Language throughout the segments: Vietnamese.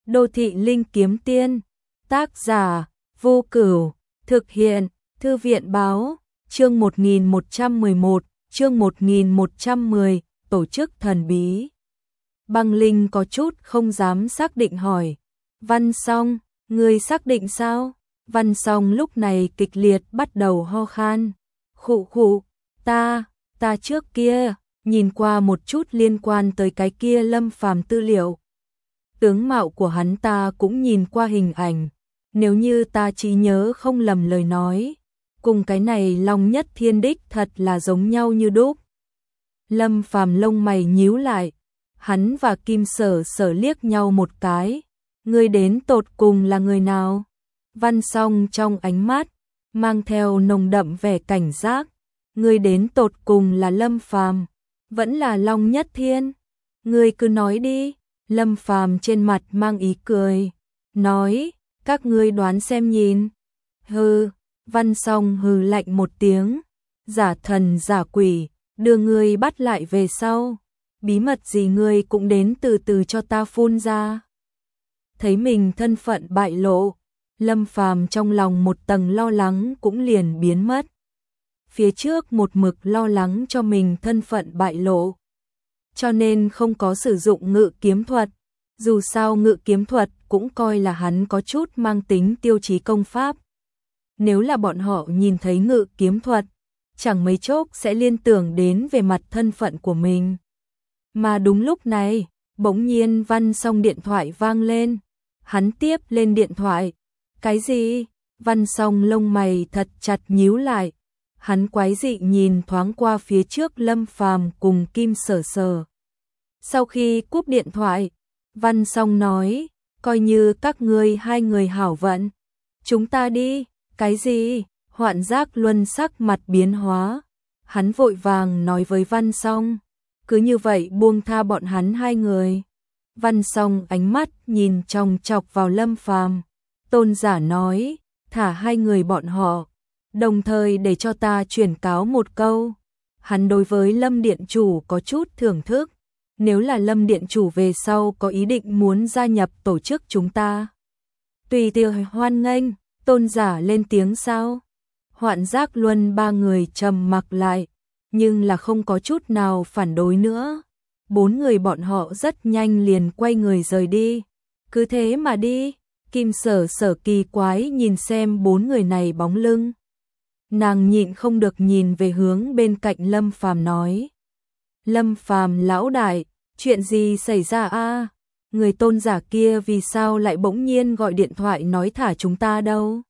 Đô thị linh kiếm tiên. Tác giả Vô Cửu. Thực hiện Thư viện báo. Chương 1111, chương 1110, tổ chức thần bí. Băng Linh có chút không dám xác định hỏi. Văn Song, người xác định sao? Văn Song lúc này kịch liệt bắt đầu ho khan. Khụ khụ, ta trước kia, nhìn qua một chút liên quan tới cái kia Lâm Phàm tư liệu. Tướng mạo của hắn ta cũng nhìn qua hình ảnh, nếu như ta trí nhớ không lầm lời nói, cùng cái này Long Nhất Thiên đích thật là giống nhau như đúc. Lâm Phàm lông mày nhíu lại, hắn và Kim Sở Sở liếc nhau một cái, người đến tột cùng là người nào? Văn Song trong ánh mắt mang theo nồng đậm vẻ cảnh giác, người đến tột cùng là Lâm Phàm, vẫn là Long Nhất Thiên? Người cứ nói đi. Lâm Phàm trên mặt mang ý cười, nói, các ngươi đoán xem nhìn. Hừ, Văn Song hừ lạnh một tiếng, giả thần giả quỷ, đưa ngươi bắt lại về sau. Bí mật gì ngươi cũng đến từ từ cho ta phun ra. Thấy mình thân phận bại lộ, Lâm Phàm trong lòng một tầng lo lắng cũng liền biến mất. Phía trước một mực lo lắng cho mình thân phận bại lộ, cho nên không có sử dụng ngự kiếm thuật. Dù sao ngự kiếm thuật cũng coi là hắn có chút mang tính tiêu chí công pháp. Nếu là bọn họ nhìn thấy ngự kiếm thuật, chẳng mấy chốc sẽ liên tưởng đến về mặt thân phận của mình. Mà đúng lúc này, bỗng nhiên Văn Song điện thoại vang lên. Hắn tiếp lên điện thoại. Cái gì? Văn Song lông mày thật chặt nhíu lại. Hắn quái dị nhìn thoáng qua phía trước Lâm Phàm cùng Kim Sở Sở. Sau khi cúp điện thoại, Văn Song nói, coi như các ngươi hai người hảo vận. Chúng ta đi. Cái gì? Hoạn Giác Luân sắc mặt biến hóa. Hắn vội vàng nói với Văn Song, cứ như vậy buông tha bọn hắn hai người. Văn Song ánh mắt nhìn chòng chọc vào Lâm Phàm. Tôn giả nói, thả hai người bọn họ, đồng thời để cho ta chuyển cáo một câu. Hắn đối với Lâm Điện Chủ có chút thưởng thức. Nếu là Lâm Điện Chủ về sau có ý định muốn gia nhập tổ chức chúng ta, tùy tiện hoan nghênh. Tôn giả lên tiếng sao? Hoạn Giác Luân ba người trầm mặc lại, nhưng là không có chút nào phản đối nữa. Bốn người bọn họ rất nhanh liền quay người rời đi. Cứ thế mà đi. Kim Sở Sở kỳ quái nhìn xem bốn người này bóng lưng. Nàng nhịn không được nhìn về hướng bên cạnh Lâm Phàm nói. Lâm Phàm lão đại, chuyện gì xảy ra a? Người tôn giả kia vì sao lại bỗng nhiên gọi điện thoại nói thả chúng ta đâu?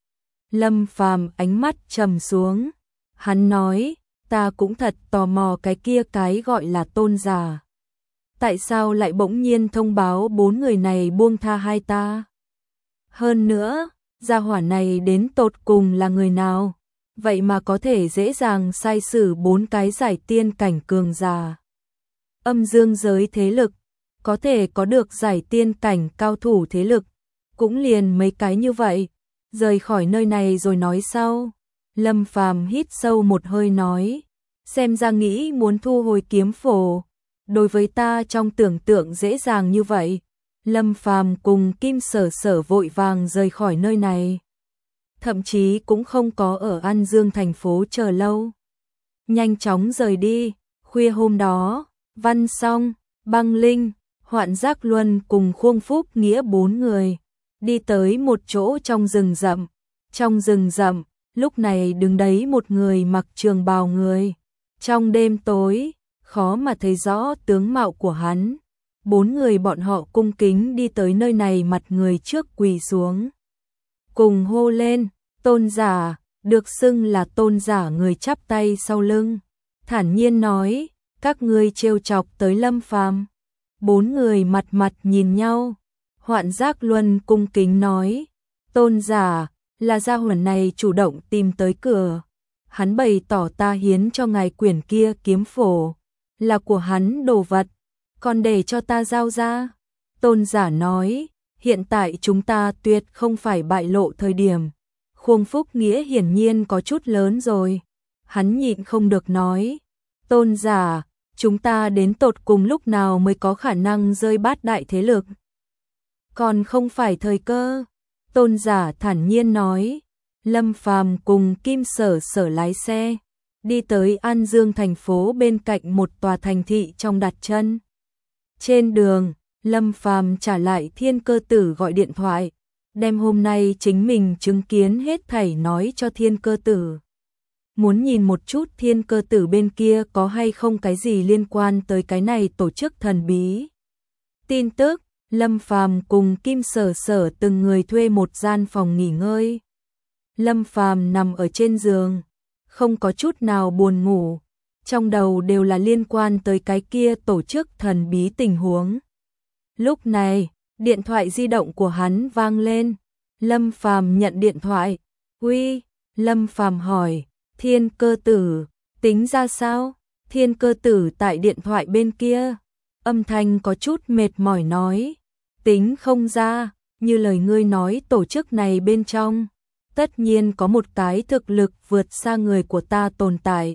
Lâm Phàm ánh mắt trầm xuống. Hắn nói, ta cũng thật tò mò cái kia cái gọi là tôn giả. Tại sao lại bỗng nhiên thông báo bốn người này buông tha hai ta? Hơn nữa, gia hỏa này đến tột cùng là người nào? Vậy mà có thể dễ dàng sai xử bốn cái giải tiên cảnh cường giả. Âm dương giới thế lực, có thể có được giải tiên cảnh cao thủ thế lực, cũng liền mấy cái như vậy. Rời khỏi nơi này rồi nói sau. Lâm Phàm hít sâu một hơi nói, xem ra nghĩ muốn thu hồi kiếm phổ. Đối với ta trong tưởng tượng dễ dàng như vậy. Lâm Phàm cùng Kim Sở Sở vội vàng rời khỏi nơi này. Thậm chí cũng không có ở An Dương thành phố chờ lâu. Nhanh chóng rời đi. Khuya hôm đó, Văn Song, Băng Linh, Hoạn Giác Luân cùng Khuông Phúc Nghĩa bốn người đi tới một chỗ trong rừng rậm. Trong rừng rậm, lúc này đứng đấy một người mặc trường bào người. Trong đêm tối, khó mà thấy rõ tướng mạo của hắn. Bốn người bọn họ cung kính đi tới nơi này, mặt người trước quỳ xuống. Cùng hô lên, tôn giả, được xưng là tôn giả người chắp tay sau lưng. Thản nhiên nói, các ngươi trêu chọc tới Lâm Phàm. Bốn người mặt mặt nhìn nhau. Hoạn Giác Luân cung kính nói, tôn giả, là gia hỏa này chủ động tìm tới cửa. Hắn bày tỏ ta hiến cho ngài quyển kia kiếm phổ, là của hắn đồ vật, còn để cho ta giao ra. Tôn giả nói, hiện tại chúng ta tuyệt không phải bại lộ thời điểm. Khuông Phúc Nghĩa hiển nhiên có chút lớn rồi. Hắn nhịn không được nói, tôn giả, chúng ta đến tột cùng lúc nào mới có khả năng rơi bát đại thế lực? còn không phải thời cơ. Tôn giả thản nhiên nói. Lâm Phàm cùng Kim Sở Sở lái xe, đi tới An Dương thành phố bên cạnh một tòa thành thị trong đặt chân. Trên đường, Lâm Phàm trả lại Thiên Cơ Tử gọi điện thoại, đem hôm nay chính mình chứng kiến hết thảy nói cho Thiên Cơ Tử. Muốn nhìn một chút Thiên Cơ Tử bên kia có hay không cái gì liên quan tới cái này tổ chức thần bí. Tin tức, Lâm Phàm cùng Kim Sở Sở từng người thuê một gian phòng nghỉ ngơi. Lâm Phàm nằm ở trên giường, không có chút nào buồn ngủ, trong đầu đều là liên quan tới cái kia tổ chức thần bí tình huống. Lúc này, điện thoại di động của hắn vang lên. Lâm Phàm nhận điện thoại. "Uy." Lâm Phàm hỏi. "Thiên Cơ Tử, tính ra sao?" Thiên Cơ Tử tại điện thoại bên kia, âm thanh có chút mệt mỏi nói. "Tính không ra, như lời ngươi nói tổ chức này bên trong, tất nhiên có một cái thực lực vượt xa người của ta tồn tại.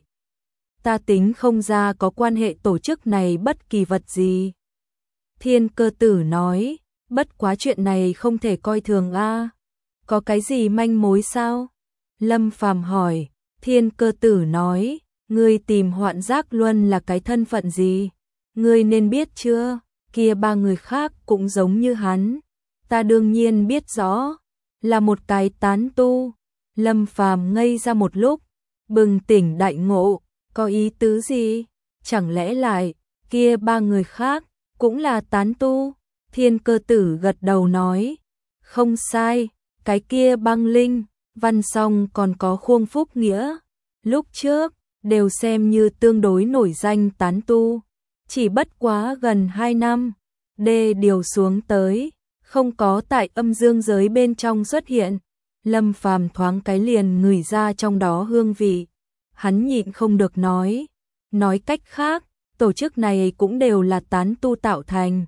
Ta tính không ra có quan hệ tổ chức này bất kỳ vật gì." Thiên Cơ Tử nói. "Bất quá chuyện này không thể coi thường a. Có cái gì manh mối sao?" Lâm Phàm hỏi. Thiên Cơ Tử nói. "Ngươi tìm Hoạn Giác Luân là cái thân phận gì? Ngươi nên biết chưa, kia ba người khác cũng giống như hắn." "Ta đương nhiên biết rõ, là một cái tán tu." Lâm Phàm ngây ra một lúc, bừng tỉnh đại ngộ. Có ý tứ gì? Chẳng lẽ lại, kia ba người khác cũng là tán tu? Thiên Cơ Tử gật đầu nói. "Không sai, cái kia Băng Linh, Văn Song còn có Khuông Phúc Nghĩa, lúc trước đều xem như tương đối nổi danh tán tu, chỉ bất quá gần 2 năm, đê điều xuống tới, không có tại âm dương giới bên trong xuất hiện." Lâm Phàm thoáng cái liền ngửi ra trong đó hương vị, hắn nhịn không được nói. "Nói cách khác, tổ chức này cũng đều là tán tu tạo thành."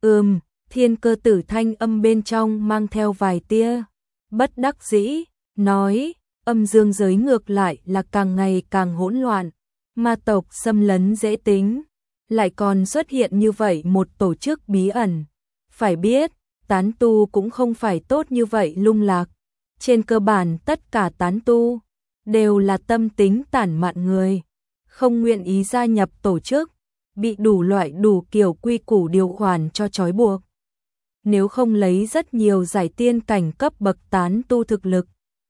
Thiên Cơ Tử thanh âm bên trong mang theo vài tia bất đắc dĩ, nói. "Âm dương giới ngược lại là càng ngày càng hỗn loạn, ma tộc xâm lấn dễ tính, lại còn xuất hiện như vậy một tổ chức bí ẩn. Phải biết, tán tu cũng không phải tốt như vậy lung lạc. Trên cơ bản tất cả tán tu đều là tâm tính tản mạn người, không nguyện ý gia nhập tổ chức, bị đủ loại đủ kiểu quy củ điều khoản cho trói buộc. Nếu không lấy rất nhiều giải tiên cảnh cấp bậc tán tu thực lực,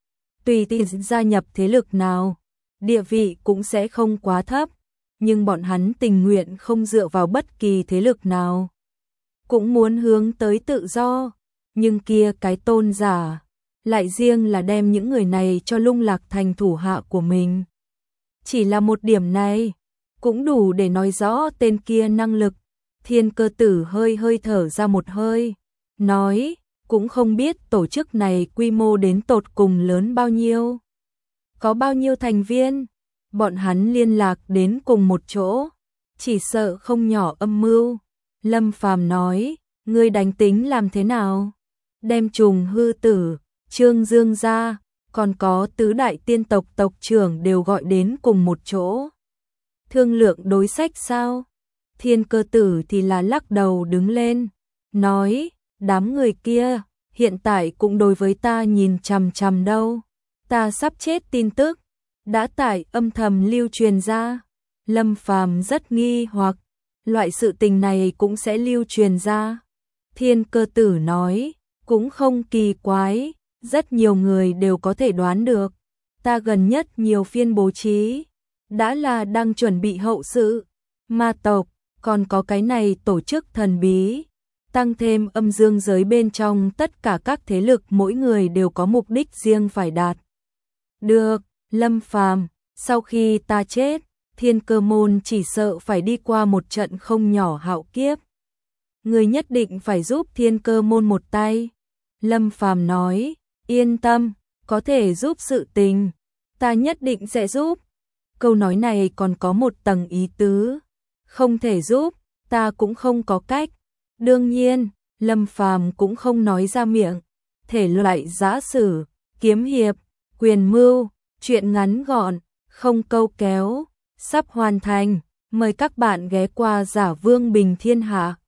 tùy tiện gia nhập thế lực nào, địa vị cũng sẽ không quá thấp, nhưng bọn hắn tình nguyện không dựa vào bất kỳ thế lực nào, cũng muốn hướng tới tự do. Nhưng kia cái tôn giả lại riêng là đem những người này cho lung lạc thành thủ hạ của mình. Chỉ là một điểm này cũng đủ để nói rõ tên kia năng lực." Thiên Cơ Tử hơi thở ra một hơi, nói. "Cũng không biết tổ chức này quy mô đến tột cùng lớn bao nhiêu, có bao nhiêu thành viên, bọn hắn liên lạc đến cùng một chỗ, chỉ sợ không nhỏ âm mưu." Lâm Phàm nói. "Ngươi đánh tính làm thế nào? Đem Trùng Hư Tử, Trương Dương ra, còn có tứ đại tiên tộc tộc trưởng đều gọi đến cùng một chỗ, thương lượng đối sách sao?" Thiên Cơ Tử thì là lắc đầu đứng lên, nói. "Đám người kia hiện tại cũng đối với ta nhìn chằm chằm đâu. Ta sắp chết tin tức đã tại âm thầm lưu truyền ra." Lâm Phàm rất nghi hoặc, loại sự tình này cũng sẽ lưu truyền ra. Thiên Cơ Tử nói. "Cũng không kỳ quái, rất nhiều người đều có thể đoán được. Ta gần nhất nhiều phiên bố trí, đã là đang chuẩn bị hậu sự. Ma tộc, còn có cái này tổ chức thần bí, tăng thêm âm dương giới bên trong tất cả các thế lực mỗi người đều có mục đích riêng phải đạt được. Lâm Phàm, sau khi ta chết, Thiên Cơ môn chỉ sợ phải đi qua một trận không nhỏ hạo kiếp. Người nhất định phải giúp Thiên Cơ môn một tay." Lâm Phàm nói. "Yên tâm, có thể giúp sự tình, ta nhất định sẽ giúp." Câu nói này còn có một tầng ý tứ, không thể giúp, ta cũng không có cách. Đương nhiên, Lâm Phàm cũng không nói ra miệng. Thể loại giã sử, kiếm hiệp, quyền mưu, truyện ngắn gọn, không câu kéo, sắp hoàn thành. Mời các bạn ghé qua Giả Vương Bình Thiên Hạ.